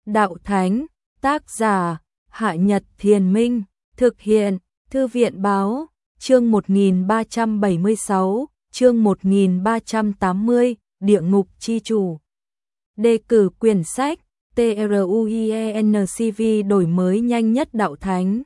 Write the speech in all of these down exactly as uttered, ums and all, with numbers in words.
đạo thánh, tác giả, Hạ Nhật Thiền Minh, thực hiện, Thư viện báo, chương một nghìn ba trăm bảy mươi sáu, chương một nghìn ba trăm tám mươi, Địa ngục chi chủ. Đề cử quyển sách, TRUIENCV đổi mới nhanh nhất đạo thánh.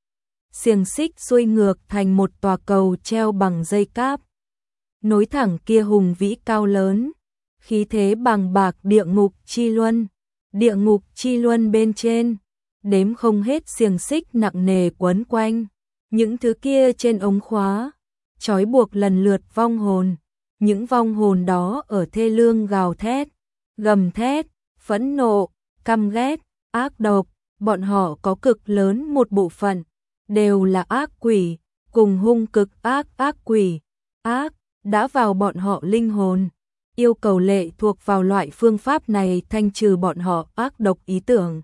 Xiềng xích xuôi ngược thành một tòa cầu treo bằng dây cáp. Nối thẳng kia hùng vĩ cao lớn, khí thế bàng bạc địa ngục chi luân. Địa ngục chi luân bên trên, đếm không hết xiềng xích nặng nề quấn quanh. Những thứ kia trên ống khóa, trói buộc lần lượt vong hồn. Những vong hồn đó ở thê lương gào thét, gầm thét, phẫn nộ, căm ghét, ác độc. Bọn họ có cực lớn một bộ phận, đều là ác quỷ, cùng hung cực ác ác quỷ. Ác, đã vào bọn họ linh hồn. Yêu cầu lệ thuộc vào loại phương pháp này thanh trừ bọn họ ác độc ý tưởng,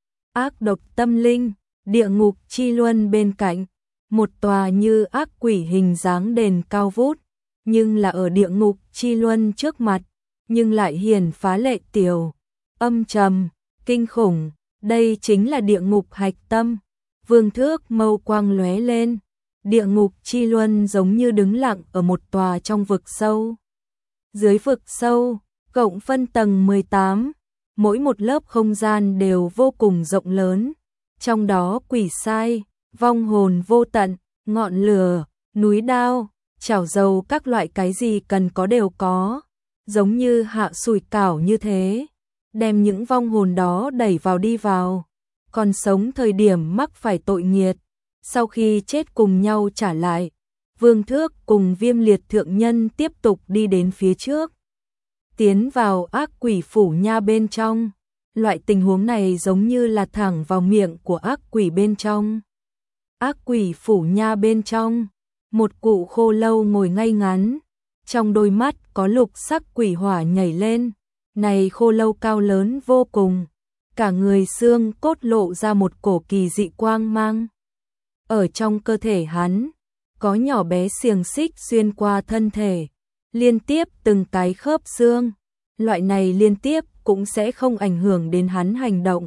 ác độc tâm linh. Địa ngục chi luân bên cạnh, một tòa như ác quỷ hình dáng đền cao vút, nhưng là ở địa ngục chi luân trước mặt, nhưng lại hiền phá lệ tiểu, âm trầm, kinh khủng. Đây chính là địa ngục hạch tâm. Vương Thước mâu quang lóe lên, địa ngục chi luân giống như đứng lặng ở một tòa trong vực sâu. Dưới vực sâu, cộng phân tầng mười tám, mỗi một lớp không gian đều vô cùng rộng lớn, trong đó quỷ sai, vong hồn vô tận, ngọn lửa, núi đao, chảo dầu, các loại cái gì cần có đều có, giống như hạ sủi cảo như thế, đem những vong hồn đó đẩy vào đi vào, còn sống thời điểm mắc phải tội nghiệt, sau khi chết cùng nhau trả lại. Vương Thước cùng Viêm Liệt thượng nhân tiếp tục đi đến phía trước, tiến vào ác quỷ phủ nha bên trong. Loại tình huống này giống như là thẳng vào miệng của ác quỷ bên trong. Ác quỷ phủ nha bên trong, một cụ khô lâu ngồi ngay ngắn, trong đôi mắt có lục sắc quỷ hỏa nhảy lên. Này khô lâu cao lớn vô cùng, cả người xương cốt lộ ra một cổ kỳ dị quang mang. Ở trong cơ thể hắn, có nhỏ bé xiềng xích xuyên qua thân thể, liên tiếp từng cái khớp xương. Loại này liên tiếp cũng sẽ không ảnh hưởng đến hắn hành động.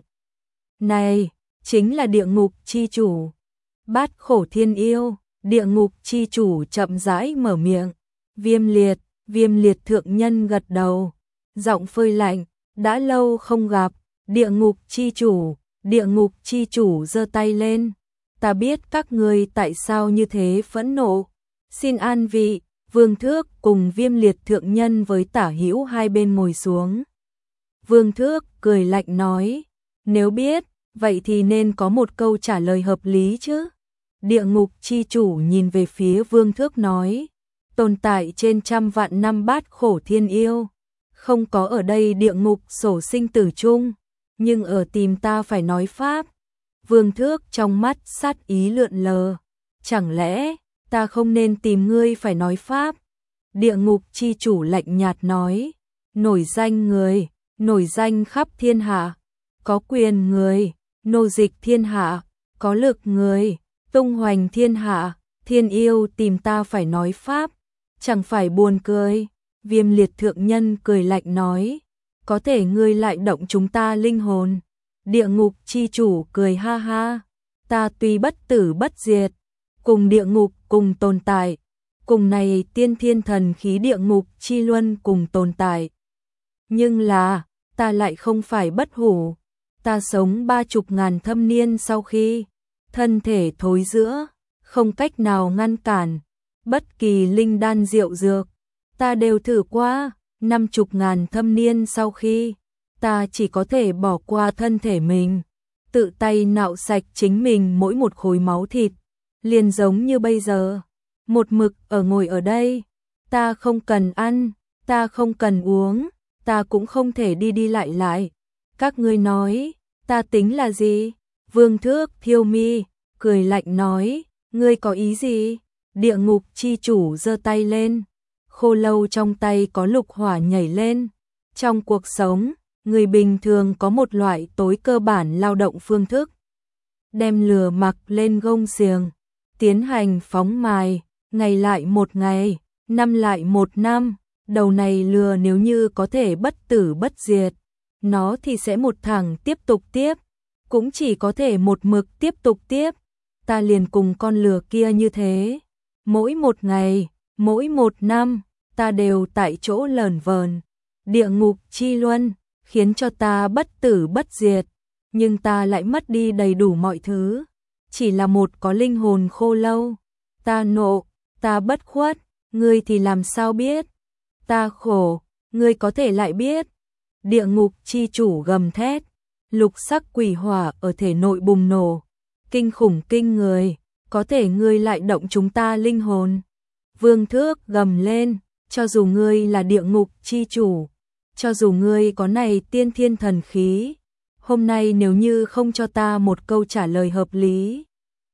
Này, chính là địa ngục chi chủ. Bát khổ thiên yêu, địa ngục chi chủ chậm rãi mở miệng. Viêm Liệt, Viêm Liệt thượng nhân gật đầu, giọng phơi lạnh, đã lâu không gặp. Địa ngục chi chủ, địa ngục chi chủ giơ tay lên. Ta biết các ngươi tại sao như thế phẫn nộ. Xin an vị. Vương Thước cùng Viêm Liệt thượng nhân với Tả Hữu hai bên ngồi xuống. Vương Thước cười lạnh nói, nếu biết, vậy thì nên có một câu trả lời hợp lý chứ. Địa ngục chi chủ nhìn về phía Vương Thước nói, tồn tại trên trăm vạn năm bát khổ thiên yêu, không có ở đây địa ngục sổ sinh tử chung, nhưng ở tìm ta phải nói pháp. Vương Thước trong mắt sát ý lượn lờ, chẳng lẽ ta không nên tìm ngươi phải nói pháp? Địa ngục chi chủ lạnh nhạt nói, nổi danh người, nổi danh khắp thiên hạ, có quyền người, nô dịch thiên hạ, có lực người, tung hoành thiên hạ, thiên yêu tìm ta phải nói pháp, chẳng phải buồn cười. Viêm Liệt thượng nhân cười lạnh nói, có thể ngươi lại động chúng ta linh hồn. Địa ngục chi chủ cười ha ha, ta tuy bất tử bất diệt, cùng địa ngục cùng tồn tại, cùng này tiên thiên thần khí địa ngục chi luân cùng tồn tại. Nhưng là, ta lại không phải bất hủ, ta sống ba chục ngàn thâm niên sau khi thân thể thối rữa, không cách nào ngăn cản, bất kỳ linh đan rượu dược, ta đều thử qua, năm chục ngàn thâm niên sau khi, ta chỉ có thể bỏ qua thân thể mình, tự tay nạo sạch chính mình mỗi một khối máu thịt. Liền giống như bây giờ, một mực ở ngồi ở đây, ta không cần ăn, ta không cần uống, ta cũng không thể đi đi lại lại. Các ngươi nói, ta tính là gì? Vương Thước thiêu mi, cười lạnh nói, ngươi có ý gì? Địa ngục chi chủ giơ tay lên, khô lâu trong tay có lục hỏa nhảy lên. Trong cuộc sống, người bình thường có một loại tối cơ bản lao động phương thức, đem lửa mặc lên gông xiềng, tiến hành phóng mài, ngày lại một ngày, năm lại một năm. Đầu này lừa nếu như có thể bất tử bất diệt, nó thì sẽ một thẳng tiếp tục tiếp, cũng chỉ có thể một mực tiếp tục tiếp. Ta liền cùng con lừa kia như thế, mỗi một ngày, mỗi một năm, ta đều tại chỗ lởn vởn, địa ngục chi luân, khiến cho ta bất tử bất diệt, nhưng ta lại mất đi đầy đủ mọi thứ, chỉ là một có linh hồn khô lâu. Ta nộ, ta bất khuất, ngươi thì làm sao biết? Ta khổ, ngươi có thể lại biết? Địa ngục chi chủ gầm thét, lục sắc quỷ hỏa ở thể nội bùng nổ, kinh khủng kinh người, có thể ngươi lại động chúng ta linh hồn. Vương Thước gầm lên, cho dù ngươi là địa ngục chi chủ, cho dù ngươi có này tiên thiên thần khí, hôm nay nếu như không cho ta một câu trả lời hợp lý,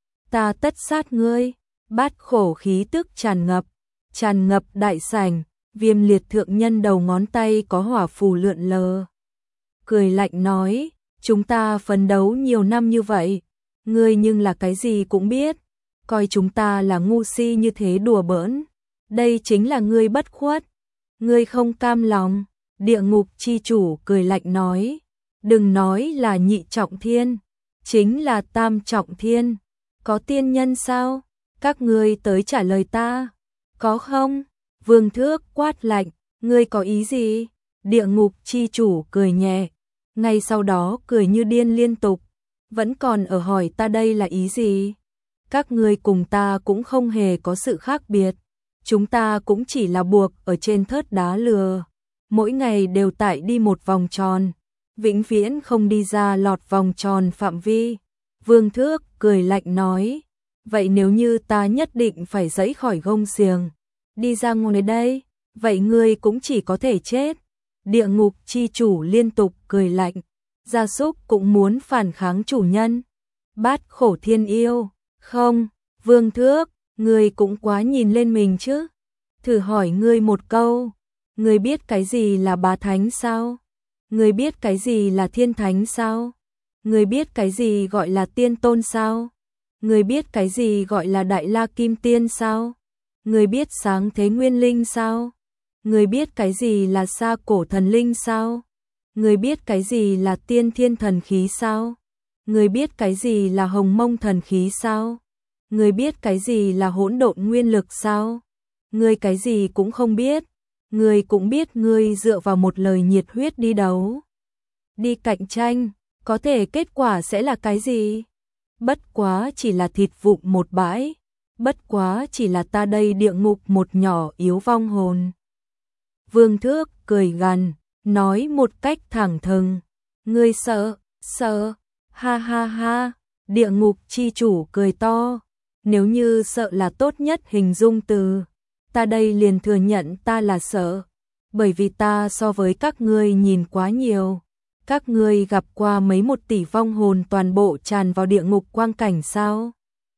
ta tất sát ngươi. Bát khổ khí tức tràn ngập, tràn ngập đại sảnh, Viêm Liệt thượng nhân đầu ngón tay có hỏa phù lượn lờ. Cười lạnh nói, chúng ta phấn đấu nhiều năm như vậy, ngươi nhưng là cái gì cũng biết, coi chúng ta là ngu si như thế đùa bỡn, đây chính là ngươi bất khuất, ngươi không cam lòng. Địa ngục chi chủ cười lạnh nói, đừng nói là nhị trọng thiên, chính là tam trọng thiên, có tiên nhân sao? Các ngươi tới trả lời ta, có không? Vương Thước quát lạnh, ngươi có ý gì? Địa ngục chi chủ cười nhẹ, ngay sau đó cười như điên liên tục, vẫn còn ở hỏi ta đây là ý gì? Các ngươi cùng ta cũng không hề có sự khác biệt, chúng ta cũng chỉ là buộc ở trên thớt đá lừa, mỗi ngày đều tại đi một vòng tròn, vĩnh viễn không đi ra lọt vòng tròn phạm vi. Vương Thước cười lạnh nói, vậy nếu như ta nhất định phải giãy khỏi gông xiềng, đi ra ngoài đây, vậy ngươi cũng chỉ có thể chết. Địa ngục chi chủ liên tục cười lạnh, gia súc cũng muốn phản kháng chủ nhân. Bát khổ thiên yêu, không, Vương Thước, ngươi cũng quá nhìn lên mình chứ. Thử hỏi ngươi một câu, ngươi biết cái gì là bá thánh sao? Ngươi biết cái gì là thiên thánh sao? Ngươi biết cái gì gọi là tiên tôn sao? Ngươi biết cái gì gọi là đại la kim tiên sao? Ngươi biết sáng thế nguyên linh sao? Ngươi biết cái gì là sa cổ thần linh sao? Ngươi biết cái gì là tiên thiên thần khí sao? Ngươi biết cái gì là hồng mông thần khí sao? Ngươi biết cái gì là hỗn độn nguyên lực sao? Ngươi cái gì cũng không biết. Ngươi cũng biết ngươi dựa vào một lời nhiệt huyết đi đấu, đi cạnh tranh, có thể kết quả sẽ là cái gì? Bất quá chỉ là thịt vụn một bãi, bất quá chỉ là ta đây địa ngục một nhỏ yếu vong hồn. Vương Thước cười gằn, nói một cách thẳng thừng, ngươi sợ, sợ, ha ha ha. Địa ngục chi chủ cười to, nếu như sợ là tốt nhất hình dung từ, ta đây liền thừa nhận ta là sợ, bởi vì ta so với các ngươi nhìn quá nhiều. Các ngươi gặp qua mấy một tỷ vong hồn toàn bộ tràn vào địa ngục quang cảnh sao?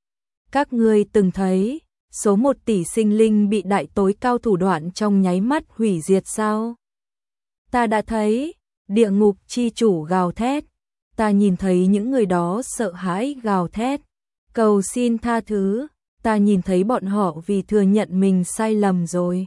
Các ngươi từng thấy số một tỷ sinh linh bị đại tối cao thủ đoạn trong nháy mắt hủy diệt sao? Ta đã thấy. Địa ngục chi chủ gào thét, ta nhìn thấy những người đó sợ hãi gào thét, cầu xin tha thứ, ta nhìn thấy bọn họ vì thừa nhận mình sai lầm rồi,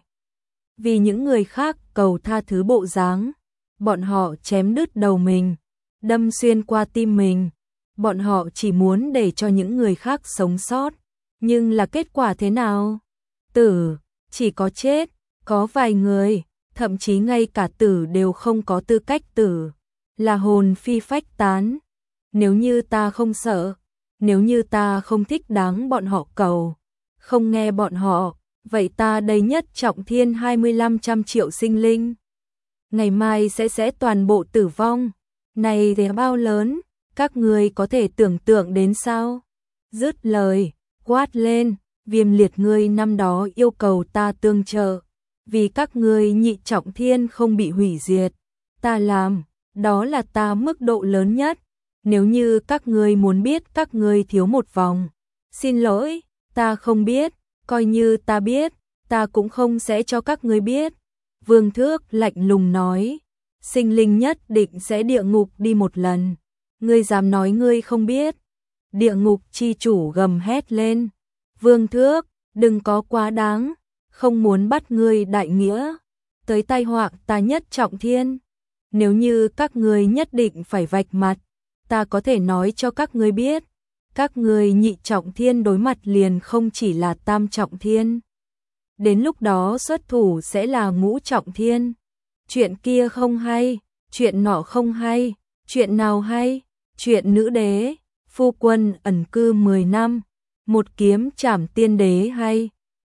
vì những người khác cầu tha thứ bộ dáng. Bọn họ chém đứt đầu mình, đâm xuyên qua tim mình, bọn họ chỉ muốn để cho những người khác sống sót, nhưng là kết quả thế nào? Tử, chỉ có chết, có vài người, thậm chí ngay cả tử đều không có tư cách tử, là hồn phi phách tán. Nếu như ta không sợ, nếu như ta không thích đáng bọn họ cầu, không nghe bọn họ, vậy ta đây nhất trọng thiên hai mươi lăm trăm triệu sinh linh, ngày mai sẽ sẽ toàn bộ tử vong. Này thì bao lớn, các người có thể tưởng tượng đến sao? Dứt lời, quát lên, Viêm Liệt ngươi năm đó yêu cầu ta tương trợ, vì các ngươi nhị trọng thiên không bị hủy diệt, ta làm, đó là ta mức độ lớn nhất. Nếu như các ngươi muốn biết các ngươi thiếu một vòng, xin lỗi, ta không biết, coi như ta biết, ta cũng không sẽ cho các ngươi biết. Vương Thước lạnh lùng nói, sinh linh nhất định sẽ địa ngục đi một lần, ngươi dám nói ngươi không biết? Địa ngục chi chủ gầm hét lên, Vương Thước, đừng có quá đáng, không muốn bắt ngươi đại nghĩa, tới tai họa ta nhất trọng thiên. Nếu như các ngươi nhất định phải vạch mặt, ta có thể nói cho các ngươi biết, các ngươi nhị trọng thiên đối mặt liền không chỉ là tam trọng thiên. Đến lúc đó xuất thủ sẽ là ngũ trọng thiên. Chuyện kia không hay, chuyện nọ không hay, chuyện nào hay? Chuyện nữ đế, phu quân ẩn cư mười năm, một kiếm trảm tiên đế hay?